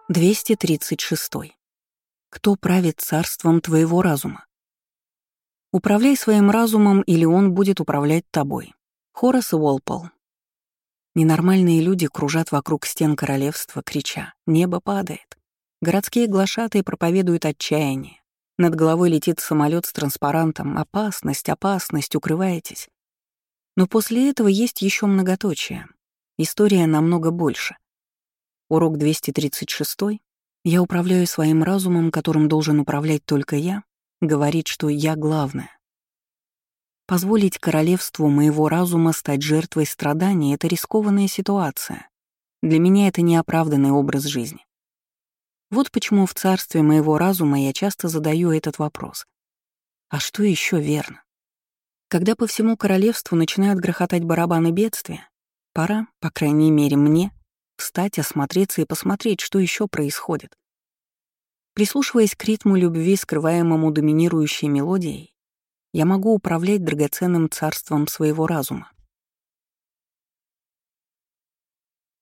236. Кто правит царством твоего разума? Управляй своим разумом, или он будет управлять тобой. Хорас Уолпол. Ненормальные люди кружат вокруг стен королевства, крича: «Небо падает». Городские глашатые проповедуют отчаяние. Над головой летит самолет с транспарантом: «Опасность, опасность, укрывайтесь». Но после этого есть еще многоточие. История намного больше. Урок 236. Я управляю своим разумом, которым должен управлять только я, говорит, что я главное. Позволить королевству моего разума стать жертвой страданий — это рискованная ситуация. Для меня это неоправданный образ жизни. Вот почему в царстве моего разума я часто задаю этот вопрос. А что еще верно? Когда по всему королевству начинают грохотать барабаны бедствия, пора, по крайней мере мне, встать, осмотреться и посмотреть, что еще происходит. Прислушиваясь к ритму любви, скрываемому доминирующей мелодией, я могу управлять драгоценным царством своего разума.